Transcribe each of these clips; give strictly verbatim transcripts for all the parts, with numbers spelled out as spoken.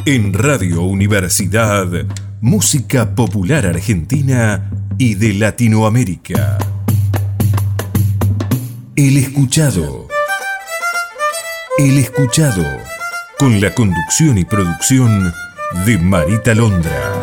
En Radio Universidad, música popular argentina y de Latinoamérica. El Escuchado. El Escuchado, con la conducción y producción de Marita Londra.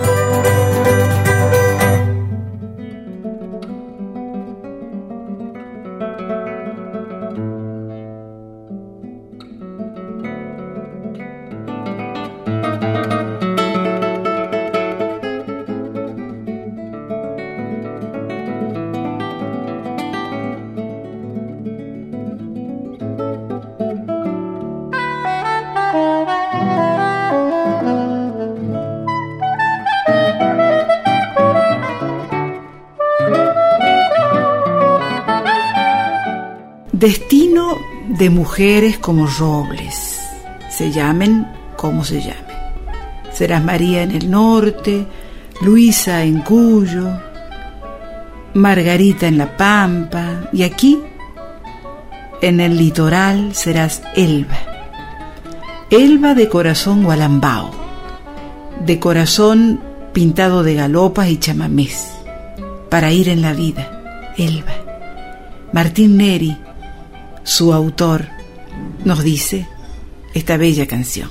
Destino de mujeres como robles, se llamen como se llamen. Serás María en el norte, Luisa en Cuyo, Margarita en la Pampa, y aquí, en el litoral, serás Elba. Elba de corazón gualambao, de corazón pintado de galopas y chamamés, para ir en la vida, Elba. Martín Neri, su autor, nos dice esta bella canción.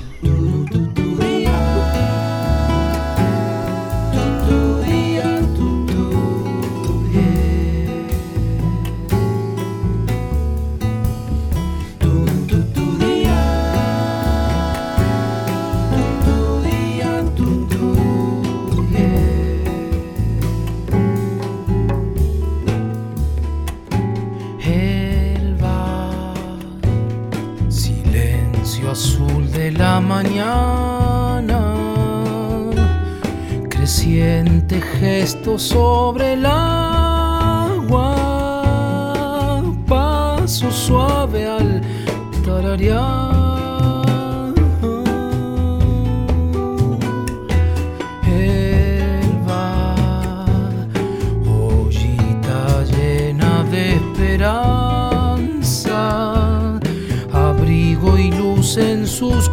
Azul de la mañana, creciente gesto sobre el agua, paso suave al tararear. Elba, ollita llena de esperanza, abrigo y luz en sus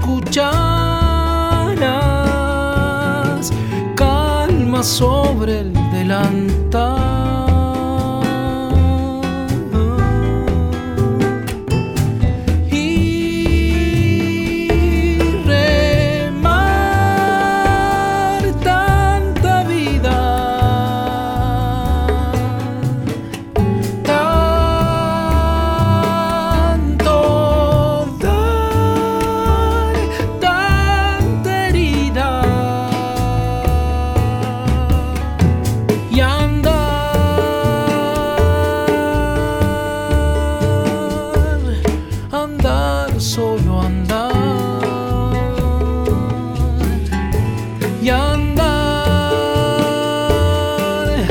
cucharas, calma sobre el delantal. Y remar tanta vida, solo andar y andar,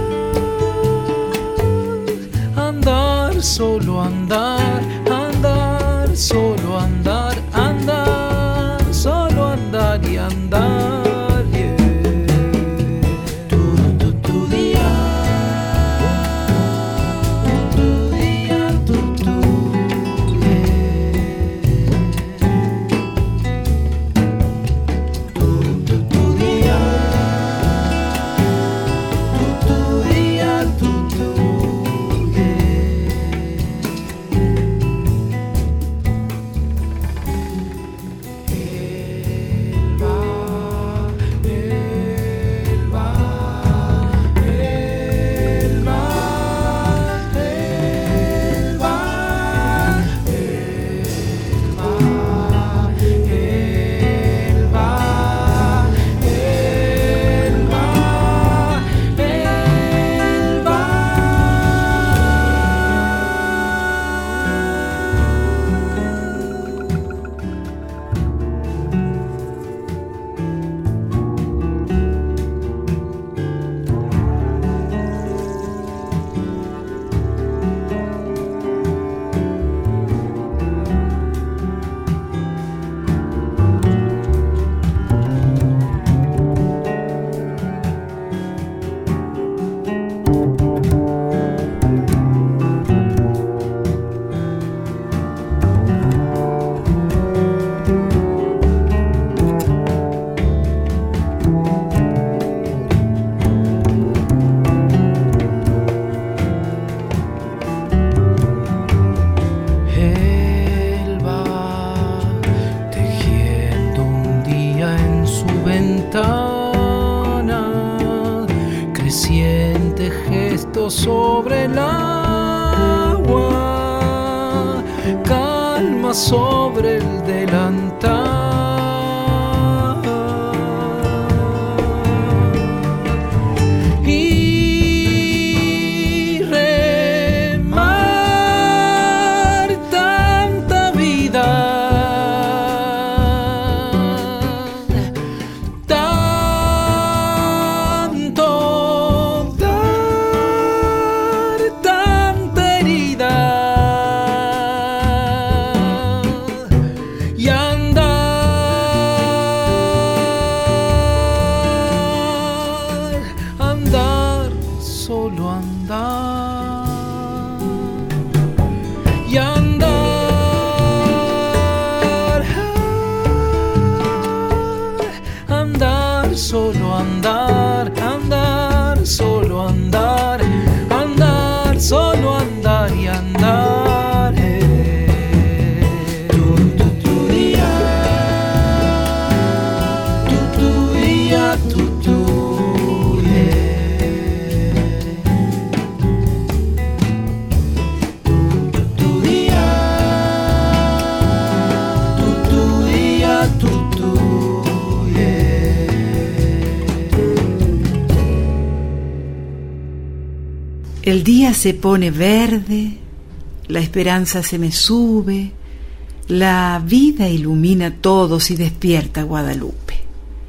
andar, solo andar, andar, solo andar, andar, solo andar y andar, yeah. Tu, tu, tu día, tu día, tu, tu. Elba, ventana, creciente gesto sobre el agua, calma sobre el delantal. El día se pone verde, la esperanza se me sube, la vida ilumina todos y despierta Guadalupe.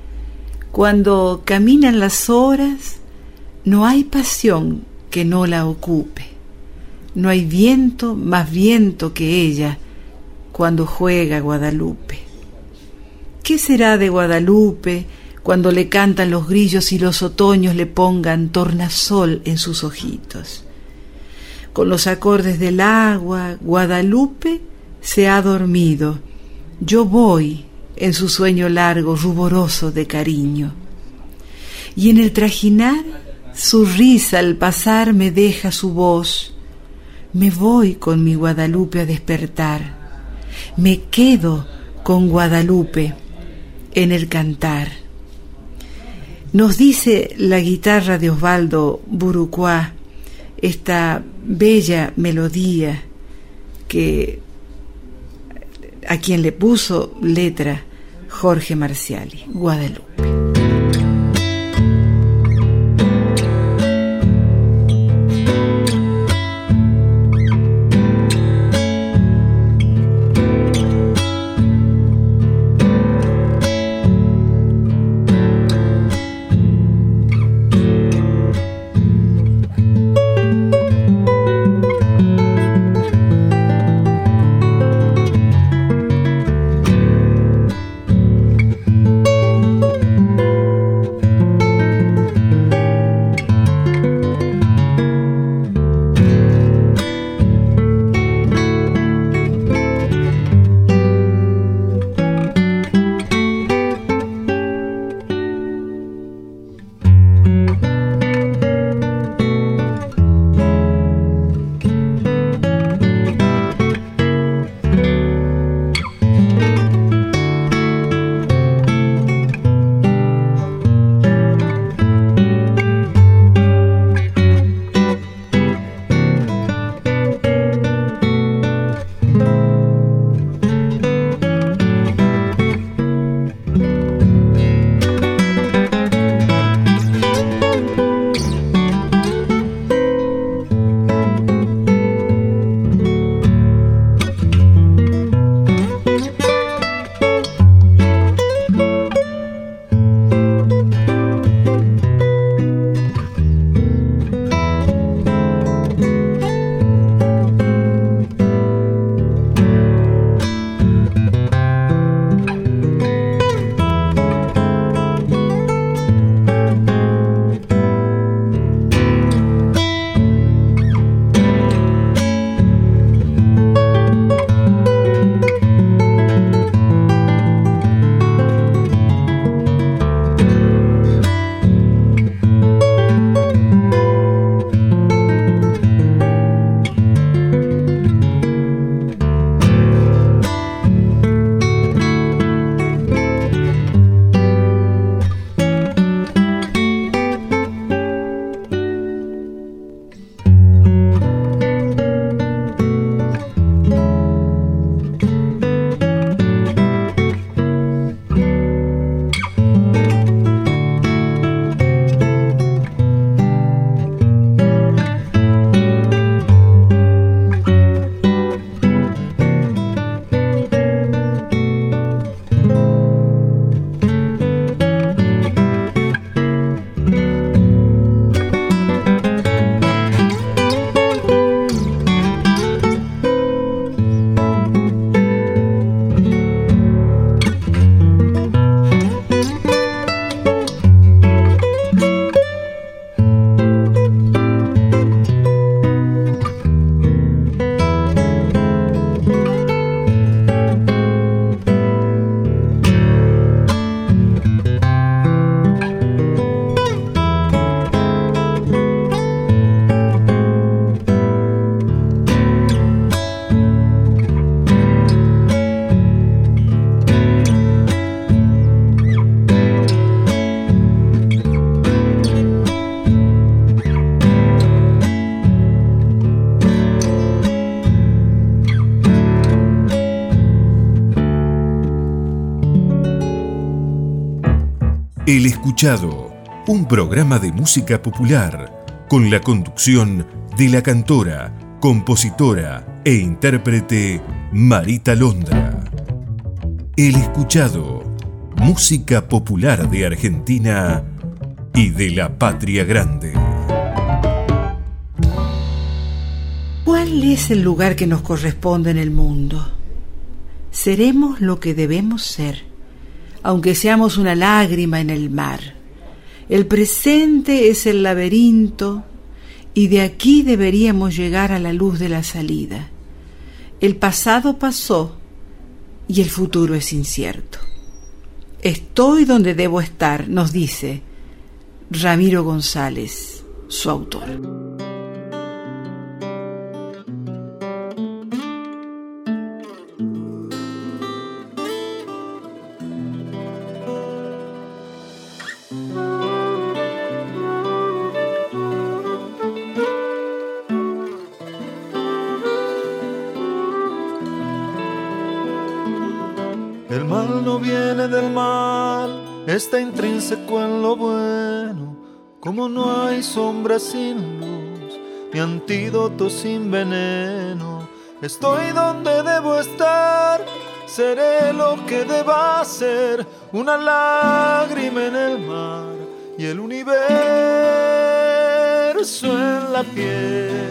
Cuando caminan las horas, no hay pasión que no la ocupe, no hay viento más viento que ella cuando juega Guadalupe. ¿Qué será de Guadalupe cuando le cantan los grillos y los otoños le pongan tornasol en sus ojitos? Con los acordes del agua, Guadalupe se ha dormido. Yo voy en su sueño largo, ruboroso de cariño. Y en el trajinar, su risa al pasar me deja su voz. Me voy con mi Guadalupe a despertar. Me quedo con Guadalupe en el cantar. Nos dice la guitarra de Osvaldo Burucuá esta bella melodía que a quien le puso letra Jorge Marciali, Guadalupe. El Escuchado, un programa de música popular con la conducción de la cantora, compositora e intérprete Marita Londra. El Escuchado, música popular de Argentina y de la patria grande. ¿Cuál es el lugar que nos corresponde en el mundo? Seremos lo que debemos ser, aunque seamos una lágrima en el mar. El presente es el laberinto y de aquí deberíamos llegar a la luz de la salida. El pasado pasó y el futuro es incierto. Estoy donde debo estar, nos dice Ramiro González, su autor. El mal no viene del mal, está intrínseco en lo bueno. Como no hay sombra sin luz, ni antídoto sin veneno. Estoy donde debo estar, seré lo que deba ser. Una lágrima en el mar y el universo en la piel.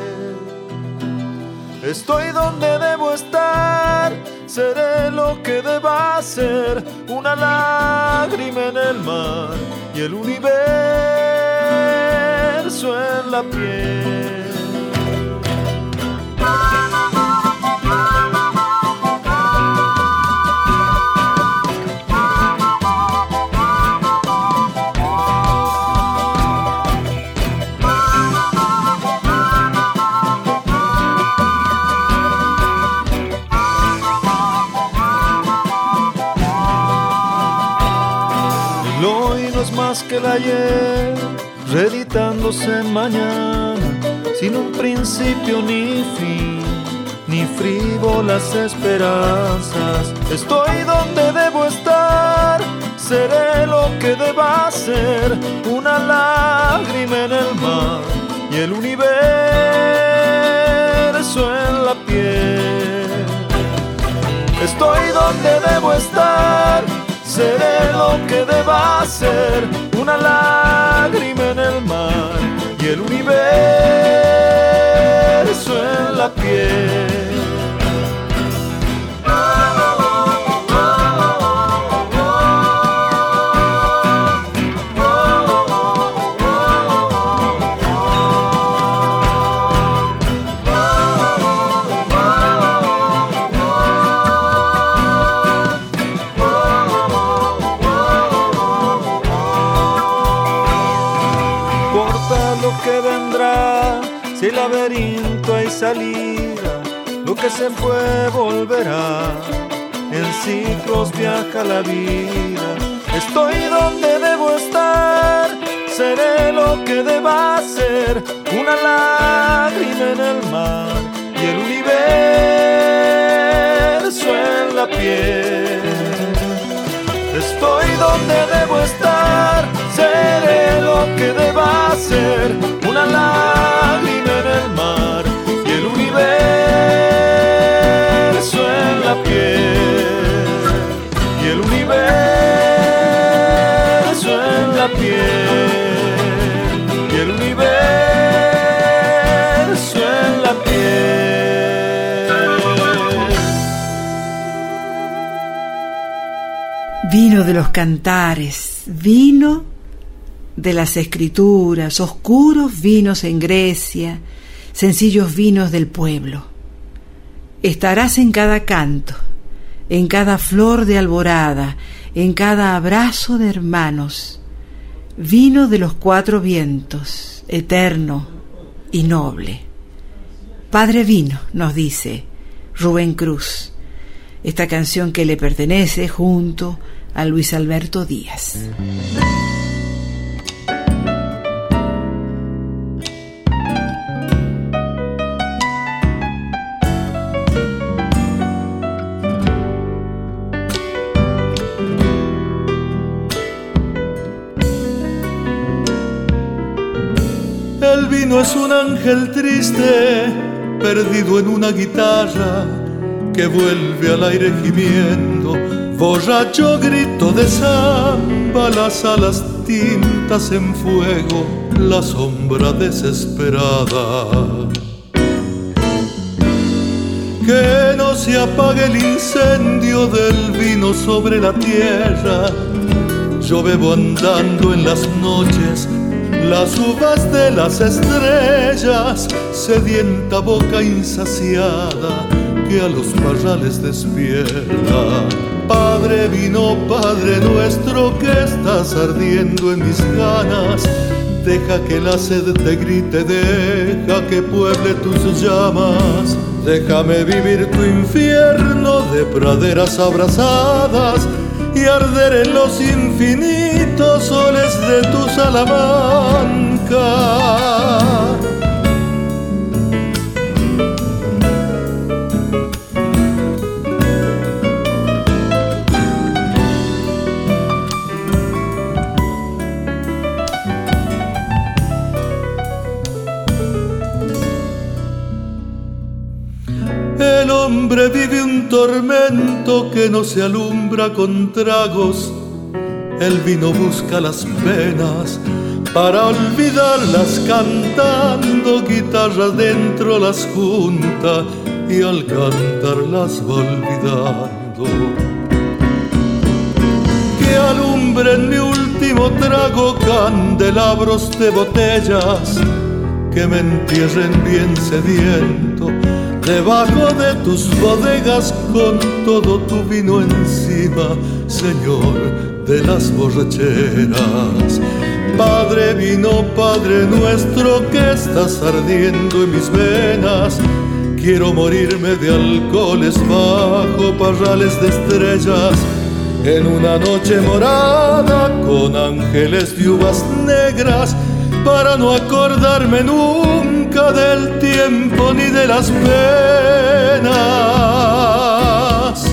Estoy donde debo estar, seré lo que deba ser. Una lágrima en el mar y el universo en la piel. Que el ayer, reeditándose en mañana, sin un principio ni fin, ni frívolas esperanzas. Estoy donde debo estar, seré lo que deba ser. Una lágrima en el mar y el universo en la piel. Estoy donde debo estar, seré lo que deba ser. Una lágrima en el mar y el universo en la piel. Si el laberinto hay salida, lo que se fue volverá. En ciclos viaja la vida. Estoy donde debo estar, seré lo que deba ser. Una lágrima en el mar y el universo en la piel. Estoy donde debo estar, seré lo que deba ser. Una lágrima en el mar y el universo en la piel. Y el universo en la piel. Y el universo en la piel. Vino de los cantares, vino de las escrituras, oscuros vinos en Grecia, sencillos vinos del pueblo. Estarás en cada canto, en cada flor de alborada, en cada abrazo de hermanos. Vino de los cuatro vientos, eterno y noble. Padre vino, nos dice Rubén Cruz, esta canción que le pertenece junto a Luis Alberto Díaz. el vino es un ángel triste, perdido en una guitarra que vuelve al aire gimiendo. Borracho grito de samba, las alas tintas en fuego, la sombra desesperada. Que no se apague el incendio del vino sobre la tierra. Yo bebo andando en las noches las uvas de las estrellas, sedienta boca insaciada que a los parrales despierta. Padre vino, Padre nuestro, que estás ardiendo en mis ganas, deja que la sed te grite, deja que pueble tus llamas. Déjame vivir tu infierno de praderas abrasadas y arder en los infinitos soles de tu Salamanca. El hombre vive un tormento que no se alumbra con tragos. El vino busca las penas para olvidarlas cantando. Guitarras dentro las junta y al cantar las va olvidando. Que alumbren mi último trago candelabros de botellas, que me entierren bien sediento debajo de tus bodegas con todo tu vino encima, Señor de las borracheras. Padre vino, Padre nuestro, que estás ardiendo en mis venas. Quiero morirme de alcoholes bajo parrales de estrellas, en una noche morada con ángeles de uvas negras, para no acordarme nunca del tiempo ni de las penas.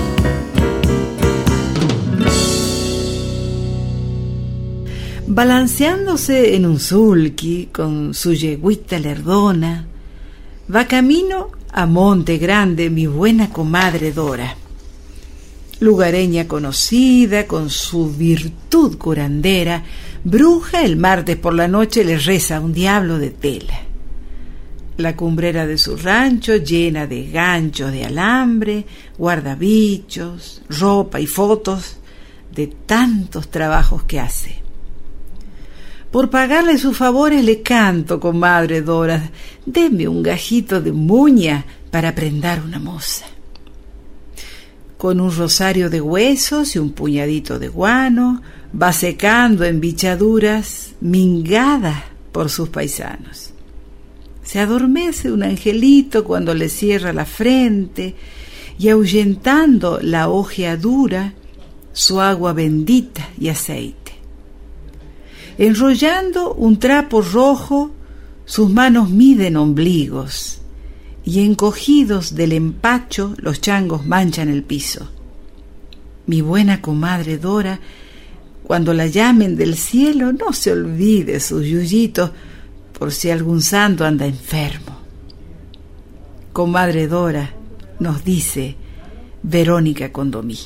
Balanceándose en un sulky con su yegüita lerdona, va camino a Monte Grande mi buena comadre Dora, lugareña conocida con su virtud curandera. Bruja el martes por la noche le reza a un diablo de tela. La cumbrera de su rancho llena de ganchos de alambre, guardabichos, ropa y fotos de tantos trabajos que hace. Por pagarle sus favores le canto, comadre Dora, deme un gajito de muña para prendar una moza. Con un rosario de huesos y un puñadito de guano, va secando en bichaduras, mingada por sus paisanos. Se adormece un angelito cuando le cierra la frente y ahuyentando la ojeadura, su agua bendita y aceite. Enrollando un trapo rojo, sus manos miden ombligos y encogidos del empacho los changos manchan el piso. Mi buena comadre Dora, cuando la llamen del cielo, no se olvide sus yuyitos por si algún santo anda enfermo. Comadre Dora, nos dice Verónica Condomí.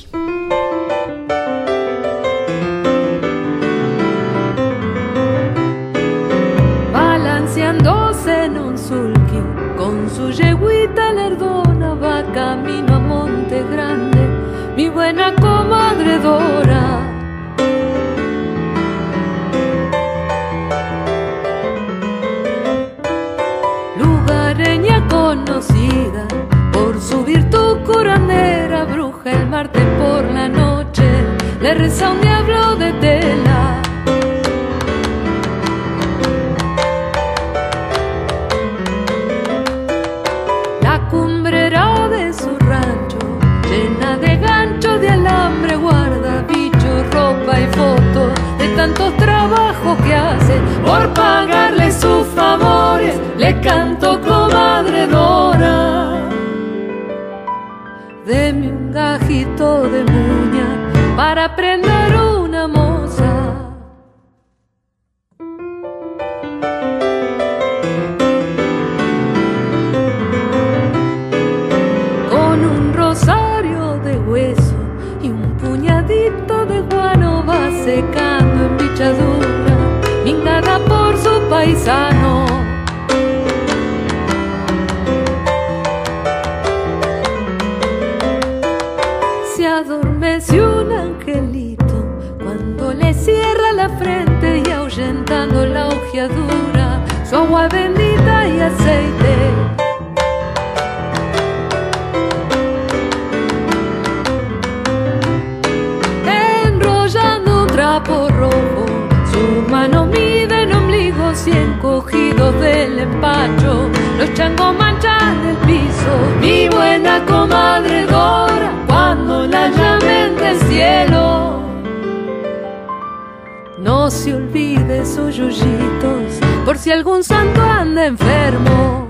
Balanceándose en un sulky con su yegüita lerdona, va camino a Monte Grande mi buena comadre Dora. Lugareña conocida por su virtud curandera, bruja el martes por la noche le reza a un diablo de tela. La cumbrera de su rancho llena de ganchos de alambre, guarda bichos, ropa y fotos de tantos trabajos que hace. Por pagarle sus favores le canto, comadre Dora, deme un gajito de muña para prender una moza. hinchadura, mingada por su paisano. Se adormeció un angelito cuando le cierra la frente y ahuyentando la ojeadura, su agua bendita y aceite. Enrollando un trapo rojo, su mano mide en ombligos y encogidos del empacho, los changos manchan el piso. Mi buena comadre Dora, cuando la llamen del cielo, no se olvide sus yuyitos, por si algún santo anda enfermo.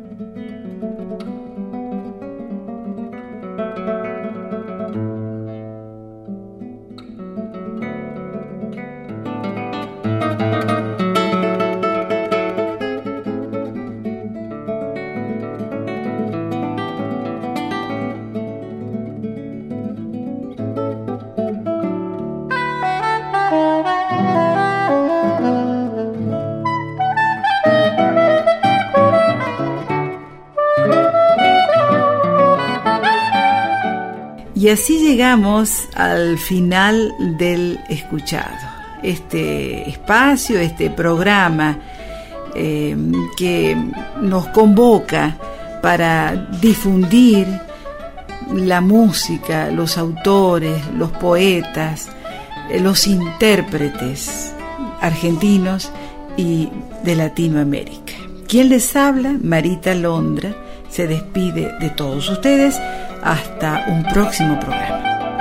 Y así llegamos al final del escuchado. Este espacio, este programa eh, que nos convoca para difundir la música, los autores, los poetas, eh, los intérpretes argentinos y de Latinoamérica. Quien les habla, Marita Londra, se despide de todos ustedes. Hasta un próximo programa.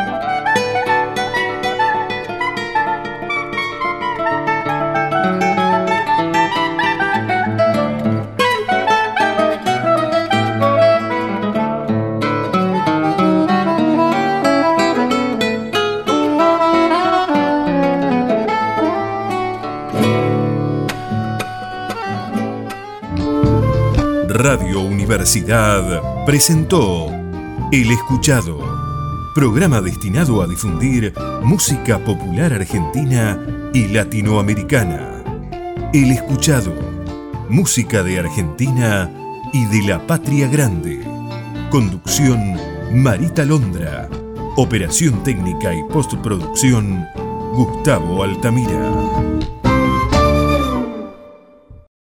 Radio Universidad presentó El Escuchado, programa destinado a difundir música popular argentina y latinoamericana. El Escuchado, música de Argentina y de la Patria Grande. Conducción Marita Londra. Operación técnica y postproducción Gustavo Altamira.